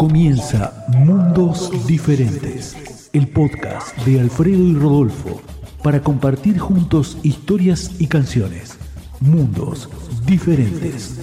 Comienza Mundos Diferentes, el podcast de Alfredo y Rodolfo, para compartir juntos historias y canciones. Mundos Diferentes.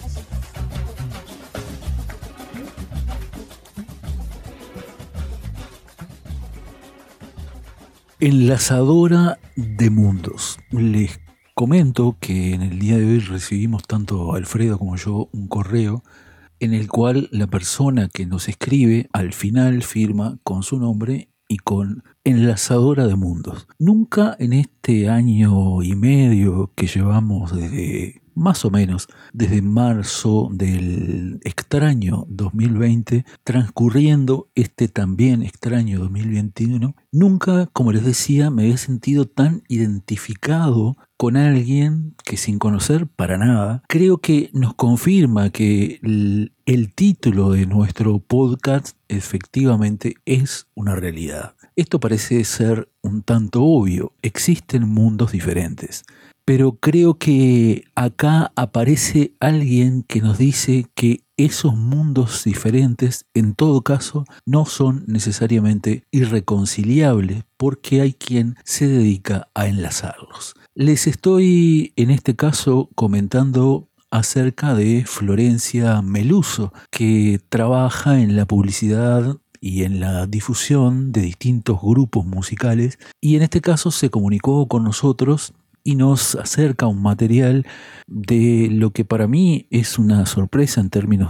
Enlazadora de mundos. Les comento que en el día de hoy recibimos tanto Alfredo como yo un correo en el cual la persona que nos escribe al final firma con su nombre y con enlazadora de mundos. Nunca en este año y medio que llevamos desde, más o menos, desde marzo del extraño 2020, transcurriendo este también extraño 2021, nunca, como les decía, me había sentido tan identificado con alguien que, sin conocer para nada, creo que nos confirma que el título de nuestro podcast efectivamente es una realidad. Esto parece ser un tanto obvio. Existen mundos diferentes. Pero creo que acá aparece alguien que nos dice que esos mundos diferentes, en todo caso, no son necesariamente irreconciliables porque hay quien se dedica a enlazarlos. Les estoy, en este caso, comentando acerca de Florencia Meluso, que trabaja en la publicidad y en la difusión de distintos grupos musicales, y en este caso se comunicó con nosotros y nos acerca un material de lo que para mí es una sorpresa en términos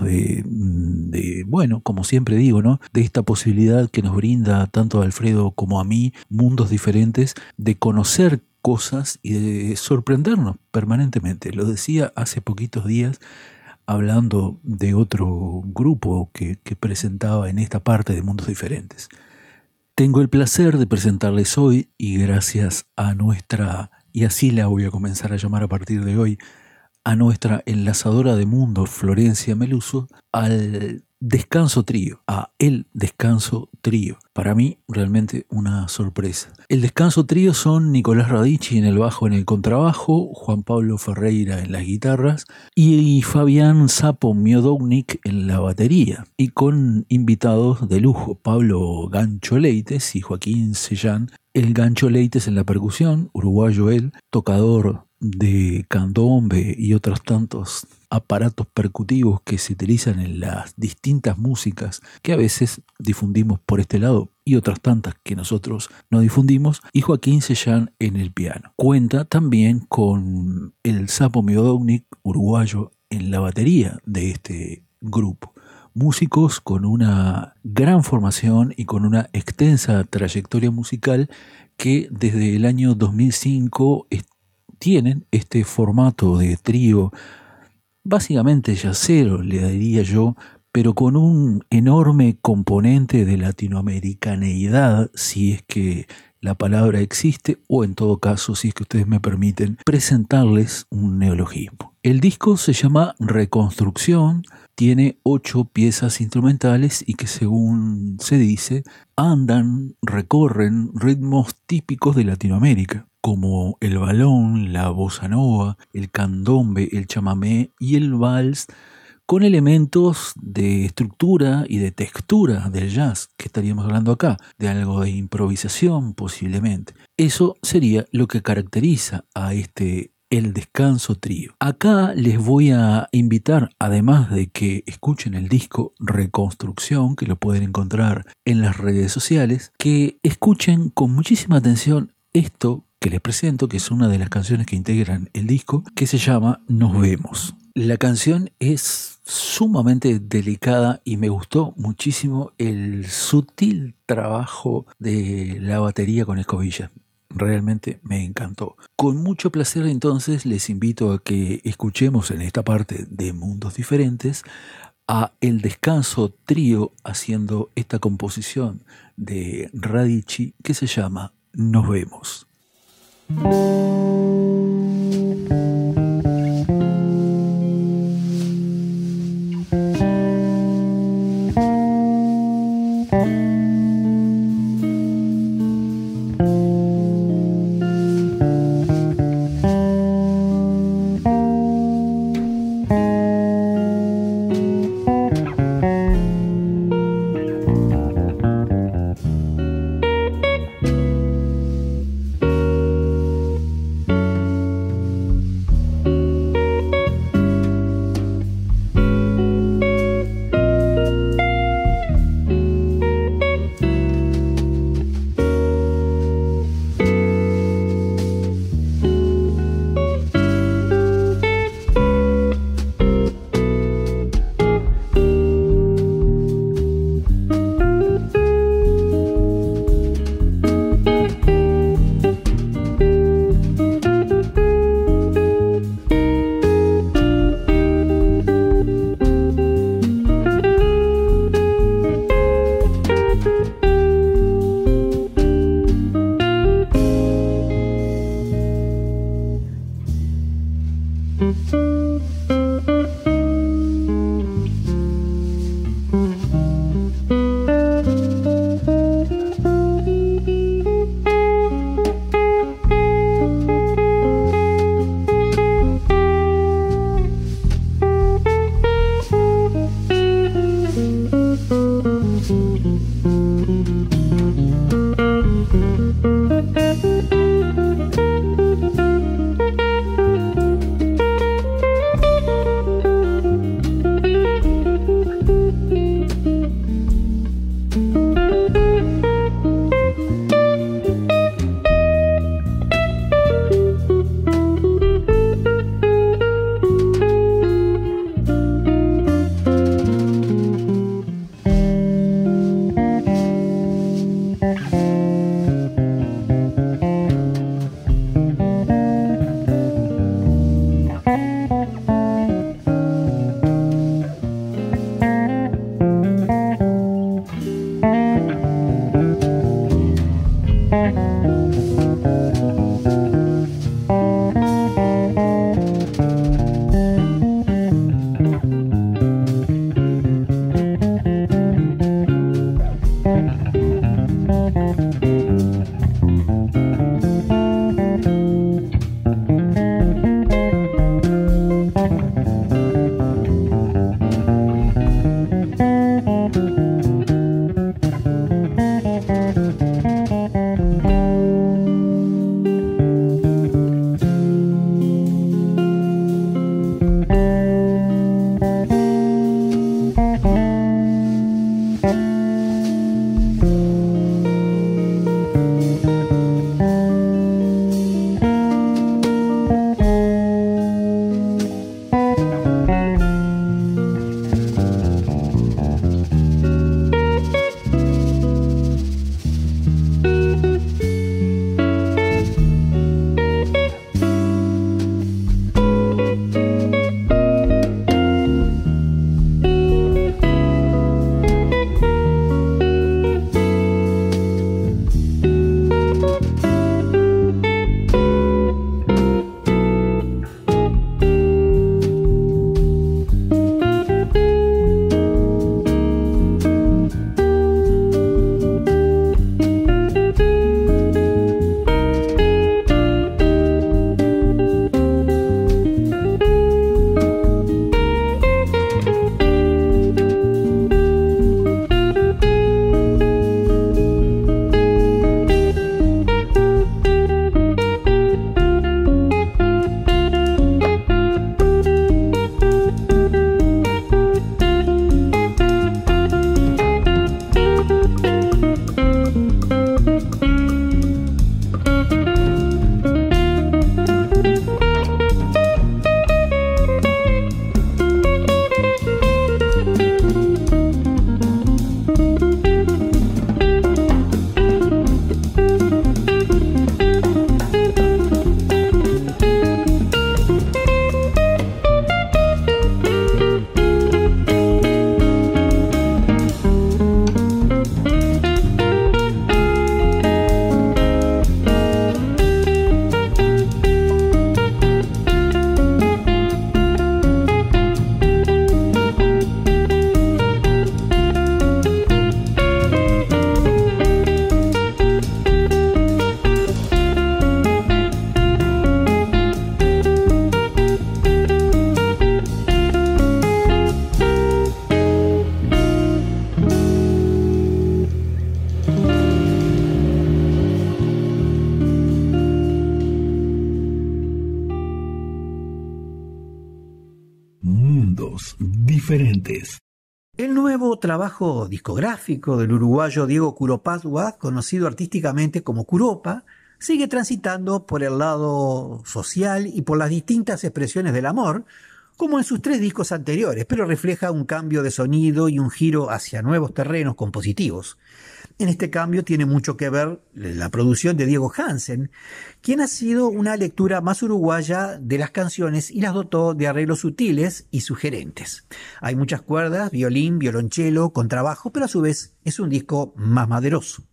de bueno, como siempre digo, ¿no? De esta posibilidad que nos brinda tanto a Alfredo como a mí, mundos diferentes, de conocer cosas y de sorprendernos permanentemente. Lo decía hace poquitos días hablando de otro grupo que presentaba en esta parte de Mundos Diferentes. Tengo el placer de presentarles hoy, y gracias a nuestra, y así la voy a comenzar a llamar a partir de hoy, a nuestra enlazadora de mundos, Florencia Meluso, al Descanso Trío, a El Descanso Trío. Para mí, realmente una sorpresa. El Descanso Trío son Nicolás Radici en el bajo, en el contrabajo, Juan Pablo Ferreira en las guitarras y Fabián Sapo Miodownik en la batería. Y con invitados de lujo, Pablo Gancho Leites y Joaquín Sellán. El Gancho Leites en la percusión, uruguayo él, tocador de candombe y otros tantos aparatos percutivos que se utilizan en las distintas músicas que a veces difundimos por este lado y otras tantas que nosotros no difundimos, y Joaquín Sellán en el piano. Cuenta también con el Sapo Miodownik, uruguayo, en la batería de este grupo. Músicos con una gran formación y con una extensa trayectoria musical que desde el año 2005 tienen este formato de trío, básicamente yacero, le diría yo, pero con un enorme componente de latinoamericaneidad, si es que la palabra existe, o en todo caso, si es que ustedes me permiten, presentarles un neologismo. El disco se llama Reconstrucción, tiene 8 piezas instrumentales y que, según se dice, recorren ritmos típicos de Latinoamérica, como el balón, la bossa nova, el candombe, el chamamé y el vals, con elementos de estructura y de textura del jazz, que estaríamos hablando acá, de algo de improvisación posiblemente. Eso sería lo que caracteriza a El Descanso Trío. Acá les voy a invitar, además de que escuchen el disco Reconstrucción, que lo pueden encontrar en las redes sociales, que escuchen con muchísima atención esto que les presento, que es una de las canciones que integran el disco, que se llama Nos Vemos. La canción es sumamente delicada y me gustó muchísimo el sutil trabajo de la batería con escobillas. Realmente me encantó. Con mucho placer, entonces, les invito a que escuchemos en esta parte de Mundos Diferentes a El Descanso Trío haciendo esta composición de Radici que se llama Nos Vemos. Diferentes. El nuevo trabajo discográfico del uruguayo Diego Curopagua, conocido artísticamente como Curopa, sigue transitando por el lado social y por las distintas expresiones del amor, como en sus 3 discos anteriores, pero refleja un cambio de sonido y un giro hacia nuevos terrenos compositivos. En este cambio tiene mucho que ver la producción de Diego Hansen, quien ha sido una lectura más uruguaya de las canciones y las dotó de arreglos sutiles y sugerentes. Hay muchas cuerdas, violín, violonchelo, contrabajo, pero a su vez es un disco más maderoso.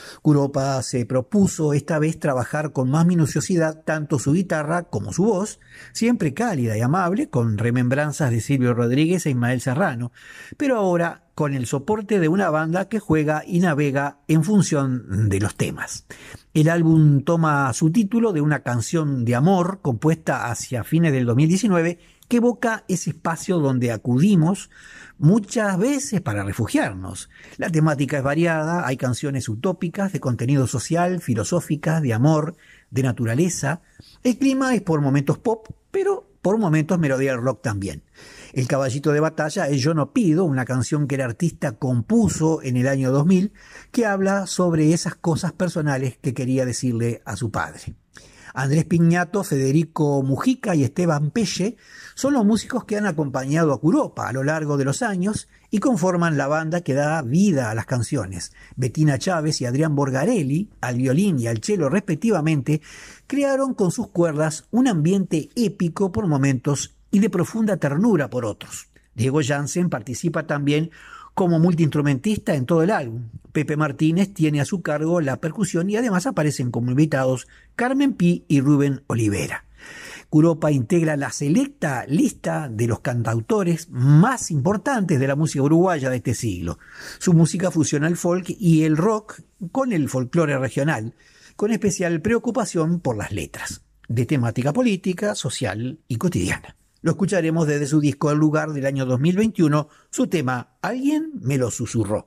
Curopa se propuso esta vez trabajar con más minuciosidad tanto su guitarra como su voz, siempre cálida y amable, con remembranzas de Silvio Rodríguez e Ismael Serrano, pero ahora con el soporte de una banda que juega y navega en función de los temas. El álbum toma su título de una canción de amor compuesta hacia fines del 2019 que evoca ese espacio donde acudimos muchas veces para refugiarnos. La temática es variada, hay canciones utópicas de contenido social, filosóficas, de amor, de naturaleza. El clima es por momentos pop, pero por momentos melodía del rock también. El caballito de batalla es Yo no pido, una canción que el artista compuso en el año 2000, que habla sobre esas cosas personales que quería decirle a su padre. Andrés Piñato, Federico Mujica y Esteban Pelle son los músicos que han acompañado a Curopa a lo largo de los años y conforman la banda que da vida a las canciones. Bettina Chávez y Adrián Borgarelli, al violín y al cello respectivamente, crearon con sus cuerdas un ambiente épico por momentos y de profunda ternura por otros. Diego Jansen participa también como multiinstrumentista en todo el álbum. Pepe Martínez tiene a su cargo la percusión y además aparecen como invitados Carmen Pi y Rubén Olivera. Curopa integra la selecta lista de los cantautores más importantes de la música uruguaya de este siglo. Su música fusiona el folk y el rock con el folclore regional, con especial preocupación por las letras, de temática política, social y cotidiana. Lo escucharemos desde su disco El Lugar del año 2021, su tema Alguien me lo susurró.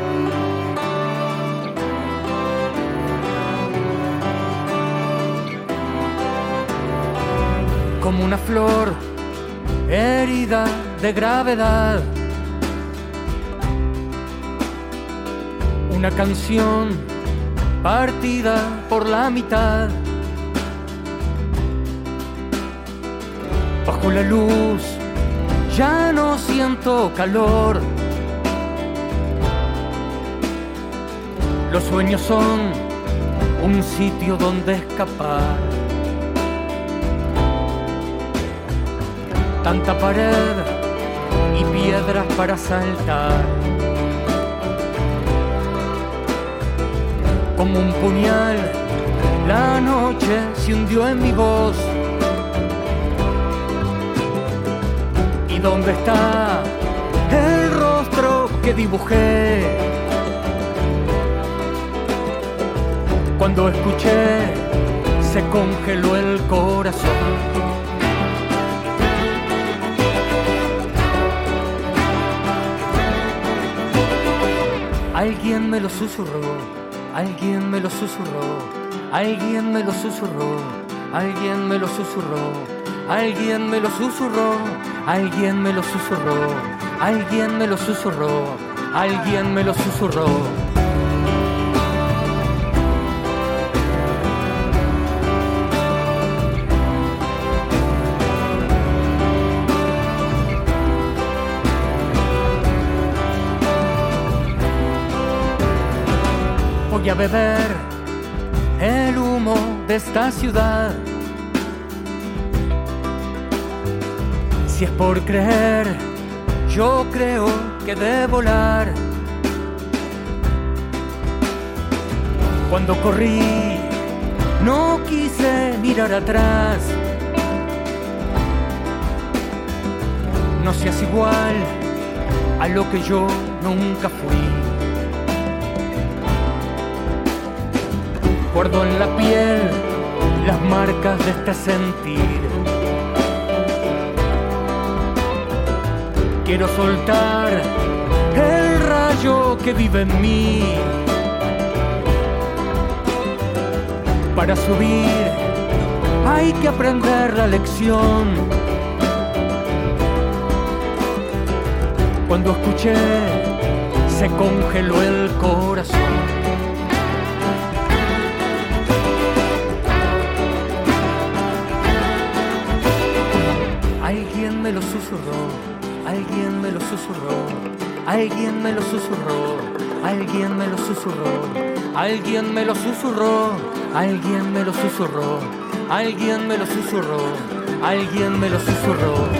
Como una flor herida de gravedad, una canción partida por la mitad. Bajo la luz ya no siento calor. Los sueños son un sitio donde escapar. Tanta pared y piedras para saltar. Como un puñal, la noche se hundió en mi voz. ¿Y dónde está el rostro que dibujé? Cuando escuché, se congeló el corazón. Alguien me lo susurró, alguien me lo susurró, alguien me lo susurró, alguien me lo susurró, alguien me lo susurró, alguien me lo susurró, alguien me lo susurró, alguien me lo susurró. Voy a beber el humo de esta ciudad. Si es por creer, yo creo que de volar. Cuando corrí, no quise mirar atrás. No seas igual a lo que yo nunca fui. Guardo en la piel las marcas de este sentir. Quiero soltar el rayo que vive en mí. Para subir hay que aprender la lección. Cuando escuché, se congeló el corazón. Alguien me lo susurró, alguien me lo susurró, alguien me lo susurró, alguien me lo susurró, alguien me lo susurró, alguien me lo susurró, alguien me lo susurró, alguien me lo susurró.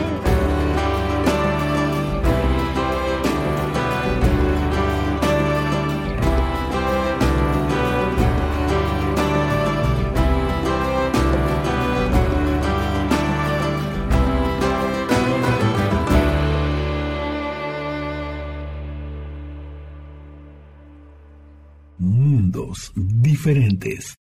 Mundos diferentes.